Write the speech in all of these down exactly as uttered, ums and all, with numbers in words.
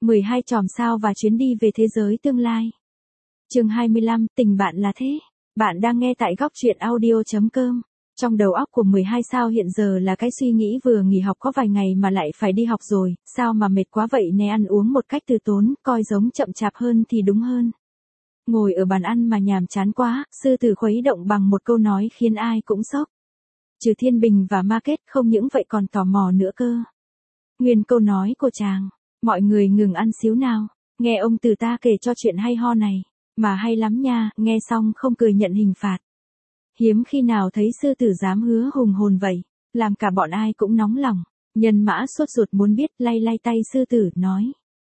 mười hai chòm sao và chuyến đi về thế giới tương lai. Chương hai mươi lăm, tình bạn là thế. Bạn đang nghe tại góc truyện audio chấm com. Trong đầu óc của mười hai sao hiện giờ là cái suy nghĩ vừa nghỉ học có vài ngày mà lại phải đi học rồi, sao mà mệt quá vậy nè, ăn uống một cách từ tốn, coi giống chậm chạp hơn thì đúng hơn. Ngồi ở bàn ăn mà nhàm chán quá, sư tử khuấy động bằng một câu nói khiến ai cũng sốc. Trừ Thiên Bình và Market không những vậy còn tò mò nữa cơ. Nguyên câu nói của chàng, mọi người ngừng ăn xíu nào, nghe ông từ ta kể cho chuyện hay ho này, mà hay lắm nha, nghe xong không cười nhận hình phạt. Hiếm khi nào thấy sư tử dám hứa hùng hồn vậy, làm cả bọn ai cũng nóng lòng. Nhân Mã sốt ruột muốn biết, lay lay tay sư tử, nói.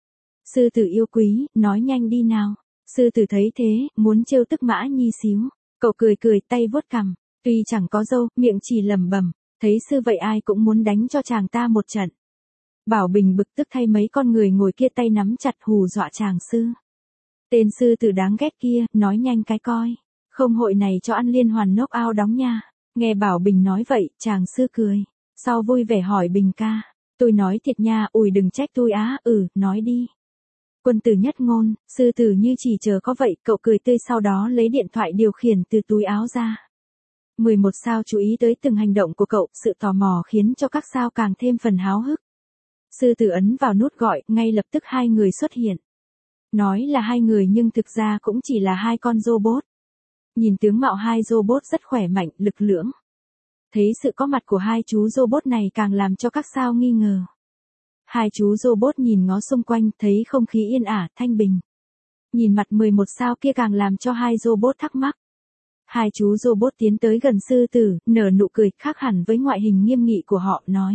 Sư tử yêu quý, nói nhanh đi nào. Sư tử thấy thế, muốn trêu tức Mã Nhi xíu. Cậu cười cười, tay vuốt cằm, tuy chẳng có râu, miệng chỉ lẩm bẩm, thấy sư vậy ai cũng muốn đánh cho chàng ta một trận. Bảo Bình bực tức thay mấy con người ngồi kia tay nắm chặt hù dọa chàng sư. Tên sư tử đáng ghét kia, nói nhanh cái coi. Không hội này cho ăn liên hoàn knock out đóng nha. Nghe Bảo Bình nói vậy, chàng sư cười. Sau vui vẻ hỏi Bình ca. Tôi nói thiệt nha, ui đừng trách tôi á, ừ, nói đi. Quân tử nhất ngôn, sư tử như chỉ chờ có vậy, cậu cười tươi sau đó lấy điện thoại điều khiển từ túi áo ra. mười một sao chú ý tới từng hành động của cậu, sự tò mò khiến cho các sao càng thêm phần háo hức. Sư tử ấn vào nút gọi, ngay lập tức hai người xuất hiện. Nói là hai người nhưng thực ra cũng chỉ là hai con robot. Nhìn tướng mạo hai robot rất khỏe mạnh, lực lưỡng. Thấy sự có mặt của hai chú robot này càng làm cho các sao nghi ngờ. Hai chú robot nhìn ngó xung quanh, thấy không khí yên ả, thanh bình. Nhìn mặt mười một sao kia càng làm cho hai robot thắc mắc. Hai chú robot tiến tới gần sư tử, nở nụ cười khác hẳn với ngoại hình nghiêm nghị của họ, nói.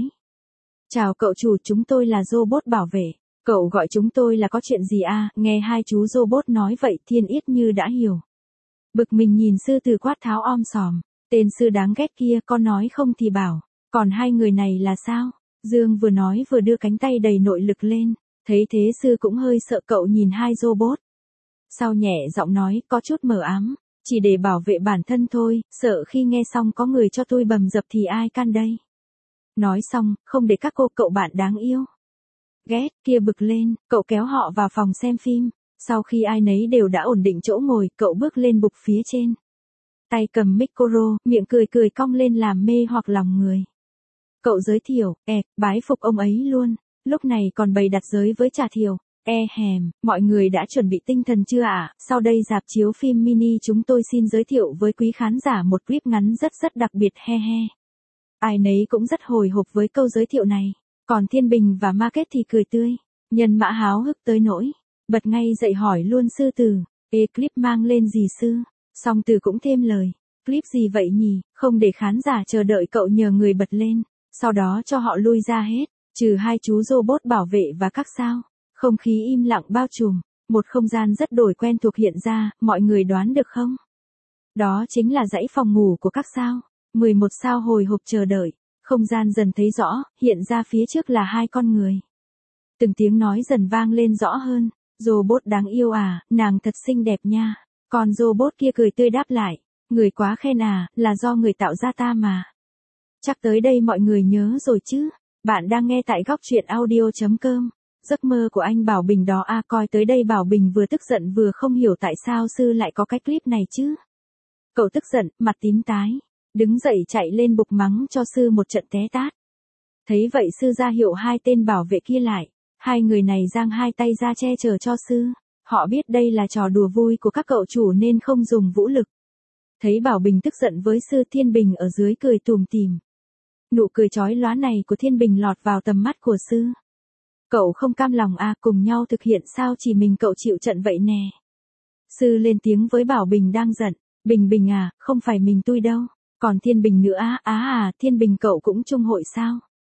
Chào cậu chủ, chúng tôi là robot bảo vệ. Cậu gọi chúng tôi là có chuyện gì à? Nghe hai chú robot nói vậy, Thiên Yết như đã hiểu. Bực mình nhìn sư tử quát tháo om sòm. Tên sư đáng ghét kia, có nói không thì bảo. Còn hai người này là sao? Dương vừa nói vừa đưa cánh tay đầy nội lực lên. Thấy thế sư cũng hơi sợ, cậu nhìn hai robot. Sau nhẹ giọng nói, có chút mờ ám. Chỉ để bảo vệ bản thân thôi, sợ khi nghe xong có người cho tôi bầm dập thì ai can đây. Nói xong, không để các cô cậu bạn đáng yêu. Ghét, kia bực lên, cậu kéo họ vào phòng xem phim. Sau khi ai nấy đều đã ổn định chỗ ngồi, cậu bước lên bục phía trên. Tay cầm micro, miệng cười cười cong lên làm mê hoặc lòng người. Cậu giới thiệu, e, bái phục ông ấy luôn, lúc này còn bày đặt giới với trà thiều. E hèm, mọi người đã chuẩn bị tinh thần chưa ạ? À? Sau đây rạp chiếu phim mini chúng tôi xin giới thiệu với quý khán giả một clip ngắn rất rất đặc biệt, he he. Ai nấy cũng rất hồi hộp với câu giới thiệu này. Còn Thiên Bình và Market thì cười tươi. Nhân Mã háo hức tới nỗi bật ngay dậy hỏi luôn sư tử. Ê, clip mang lên gì sư? Song Từ cũng thêm lời. Clip gì vậy nhỉ? Không để khán giả chờ đợi, cậu nhờ người bật lên. Sau đó cho họ lui ra hết. Trừ hai chú robot bảo vệ và các sao. Không khí im lặng bao trùm. Một không gian rất đổi quen thuộc hiện ra. Mọi người đoán được không? Đó chính là dãy phòng ngủ của các sao. mười một sao hồi hộp chờ đợi. Không gian dần thấy rõ, hiện ra phía trước là hai con người. Từng tiếng nói dần vang lên rõ hơn. Robot đáng yêu à, nàng thật xinh đẹp nha. Còn robot kia cười tươi đáp lại. Người quá khen à, là do người tạo ra ta mà. Chắc tới đây mọi người nhớ rồi chứ. Bạn đang nghe tại góc truyện audio chấm com. Giấc mơ của anh Bảo Bình đó à, coi tới đây Bảo Bình vừa tức giận vừa không hiểu tại sao sư lại có cái clip này chứ. Cậu tức giận, mặt tím tái. Đứng dậy chạy lên bục mắng cho sư một trận té tát. Thấy vậy sư ra hiệu hai tên bảo vệ kia lại. Hai người này giang hai tay ra che chở cho sư. Họ biết đây là trò đùa vui của các cậu chủ nên không dùng vũ lực. Thấy Bảo Bình tức giận với sư, Thiên Bình ở dưới cười tùm tìm. Nụ cười chói lóa này của Thiên Bình lọt vào tầm mắt của sư. Cậu không cam lòng à, cùng nhau thực hiện sao chỉ mình cậu chịu trận vậy nè. Sư lên tiếng với Bảo Bình đang giận. Bình Bình à, không phải mình tôi đâu. Còn Thiên Bình nữa á, á à, Thiên Bình cậu cũng chung hội sao?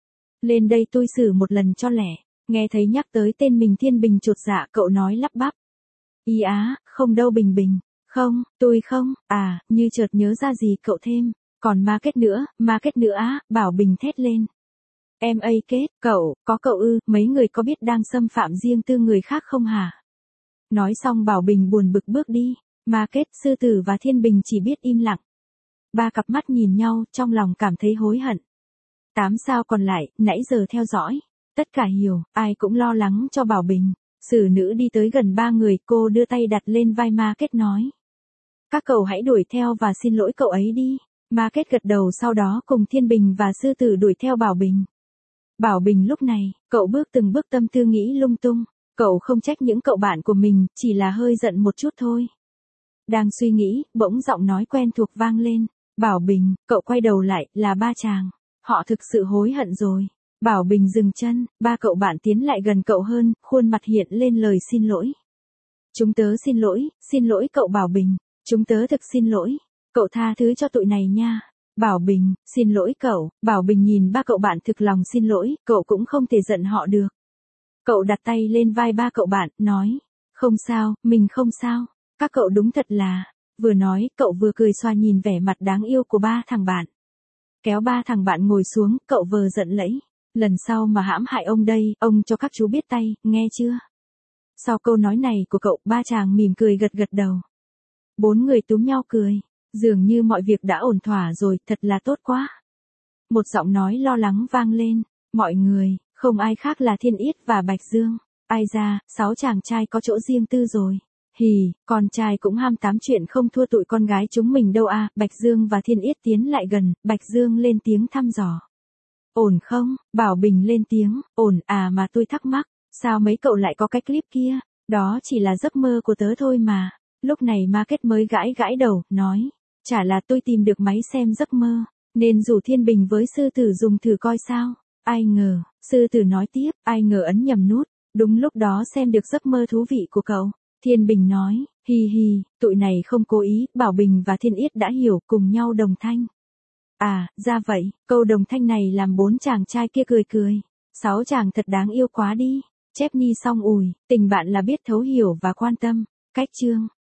Lên đây tôi xử một lần cho lẻ. Nghe thấy nhắc tới tên mình Thiên Bình chột dạ, cậu nói lắp bắp. Ý á, không đâu Bình Bình. Không, tôi không, à, như chợt nhớ ra gì cậu thêm. Còn Market nữa, Market nữa á, Bảo Bình thét lên. Em ấy kết, cậu, có cậu ư, mấy người có biết đang xâm phạm riêng tư người khác không hả? Nói xong Bảo Bình buồn bực bước đi. Market, sư tử và Thiên Bình chỉ biết im lặng. Ba cặp mắt nhìn nhau, trong lòng cảm thấy hối hận. Tám sao còn lại, nãy giờ theo dõi. Tất cả hiểu, ai cũng lo lắng cho Bảo Bình. Xử nữ đi tới gần ba người, cô đưa tay đặt lên vai Market nói. Các cậu hãy đuổi theo và xin lỗi cậu ấy đi. Market gật đầu, sau đó cùng Thiên Bình và Sư Tử đuổi theo Bảo Bình. Bảo Bình lúc này, cậu bước từng bước tâm tư nghĩ lung tung. Cậu không trách những cậu bạn của mình, chỉ là hơi giận một chút thôi. Đang suy nghĩ, bỗng giọng nói quen thuộc vang lên. Bảo Bình, cậu quay đầu lại, là ba chàng. Họ thực sự hối hận rồi. Bảo Bình dừng chân, ba cậu bạn tiến lại gần cậu hơn, khuôn mặt hiện lên lời xin lỗi. Chúng tớ xin lỗi, xin lỗi cậu Bảo Bình. Chúng tớ thực xin lỗi. Cậu tha thứ cho tụi này nha. Bảo Bình, xin lỗi cậu. Bảo Bình nhìn ba cậu bạn thực lòng xin lỗi, cậu cũng không thể giận họ được. Cậu đặt tay lên vai ba cậu bạn, nói. Không sao, mình không sao. Các cậu đúng thật là. Vừa nói, cậu vừa cười xoa nhìn vẻ mặt đáng yêu của ba thằng bạn. Kéo ba thằng bạn ngồi xuống, cậu vờ giận lẫy. Lần sau mà hãm hại ông đây, ông cho các chú biết tay, nghe chưa? Sau câu nói này của cậu, ba chàng mỉm cười gật gật đầu. Bốn người túm nhau cười. Dường như mọi việc đã ổn thỏa rồi, thật là tốt quá. Một giọng nói lo lắng vang lên. Mọi người, không ai khác là Thiên Yết và Bạch Dương. Ai ra, sáu chàng trai có chỗ riêng tư rồi. Hì, con trai cũng ham tám chuyện không thua tụi con gái chúng mình đâu à. Bạch Dương và Thiên Yết tiến lại gần, Bạch Dương lên tiếng thăm dò. Ổn không? Bảo Bình lên tiếng, ổn à, mà tôi thắc mắc, sao mấy cậu lại có cái clip kia? Đó chỉ là giấc mơ của tớ thôi mà. Lúc này Market mới gãi gãi đầu, nói, chả là tôi tìm được máy xem giấc mơ, nên rủ Thiên Bình với Sư Tử dùng thử coi sao. Ai ngờ, Sư Tử nói tiếp, ai ngờ ấn nhầm nút, đúng lúc đó xem được giấc mơ thú vị của cậu. Thiên Bình nói, hi hi, tụi này không cố ý. Bảo Bình và Thiên Yết đã hiểu, cùng nhau đồng thanh. À, ra vậy, câu đồng thanh này làm bốn chàng trai kia cười cười. Sáu chàng thật đáng yêu quá đi. Chép ni xong ủi, tình bạn là biết thấu hiểu và quan tâm. Cách chương